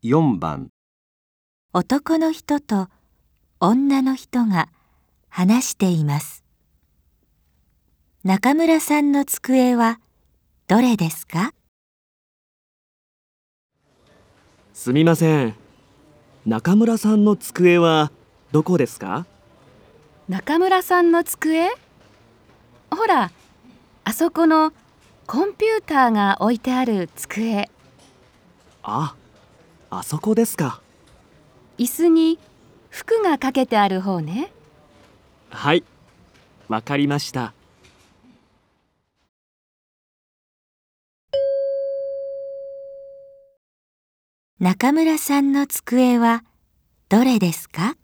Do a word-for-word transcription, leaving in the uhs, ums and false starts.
よんばん。 男の人と女の人が話しています。中村さんの机はどれですか？ すみません。中村さんの机はどこですか？ 中村さんの机？ほら、あそこのコンピューターが置いてある机。 あ、あそこですか。 椅子に服がかけてある方ね。 はい、わかりました。 中村さんの机はどれですか？